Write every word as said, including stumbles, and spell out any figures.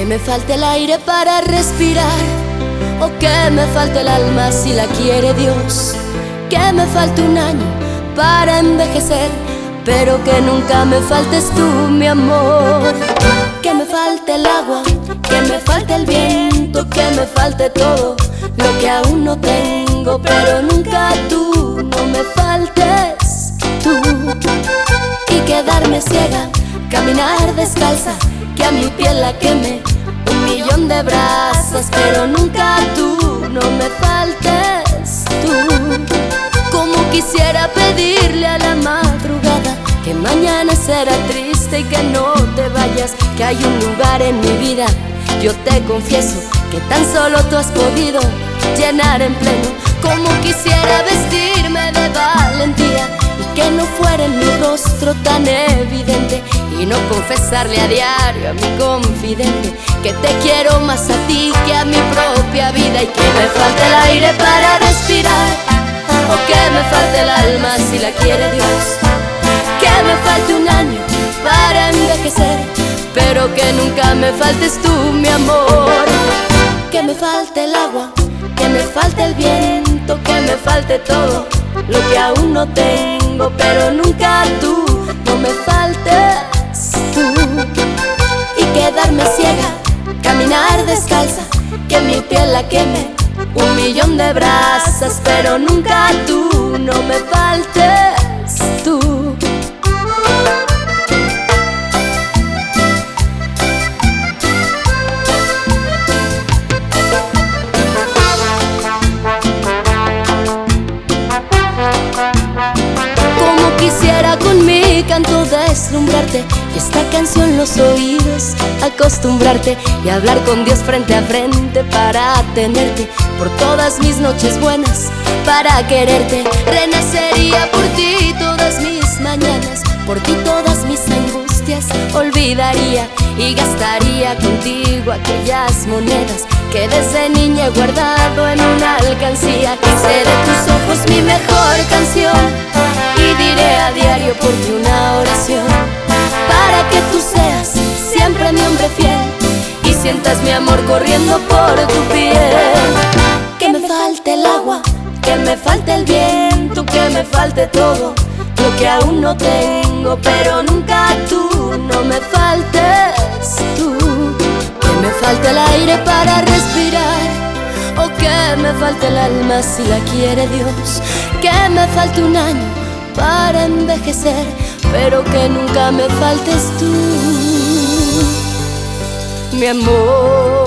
Que me falte el aire para respirar, o que me falte el alma si la quiere Dios. Que me falte un año para envejecer, pero que nunca me faltes tú, mi amor. Que me falte el agua, que me falte el viento, que me falte todo lo que aún no tengo, pero nunca tú, no me faltes tú. Y quedarme ciega, caminar descalza, que a mi piel la queme un millón de brasas, pero nunca tú, no me faltes tú. Como quisiera pedirle a la madrugada que mañana será triste y que no te vayas, que hay un lugar en mi vida, yo te confieso, que tan solo tú has podido llenar en pleno. Como quisiera vestirme de valentía y que no fuera en mi rostro tan evidente, y no confesarle a diario a mi confidente que te quiero más a ti que a mi propia vida. Y que me falte el aire para respirar, o que me falte el alma si la quiere Dios. Que me falte un año para envejecer, pero que nunca me faltes tú, mi amor. Que me falte el agua, que me falte el viento, que me falte todo lo que aún no tengo, pero nunca tú, no me faltes tú. Y quedarme ciega, caminar descalza, que mi piel la queme un millón de brasas, pero nunca tú, no me faltes tú. Como quisiera con mi canto deslumbrarte, y esta canción los oídos acostumbrarte, y hablar con Dios frente a frente para tenerte por todas mis noches buenas, para quererte. Renacería por ti todas mis mañanas, por ti todas mis angustias olvidaría, y gastaría contigo aquellas monedas que desde niña he guardado en una alcancía. Que seré de tus ojos mi mejor canción, y diré a diario por ti una oración, para que tú seas siempre mi hombre fiel y sientas mi amor corriendo por tu piel. Que me falte el agua, que me falte el viento, que me falte todo lo que aún no tengo, pero nunca tú, no me faltes tú. Que me falte el aire para respirar, o que me falte el alma si la quiere Dios. Que me falte un año para envejecer, pero que nunca me faltes tú, mi amor.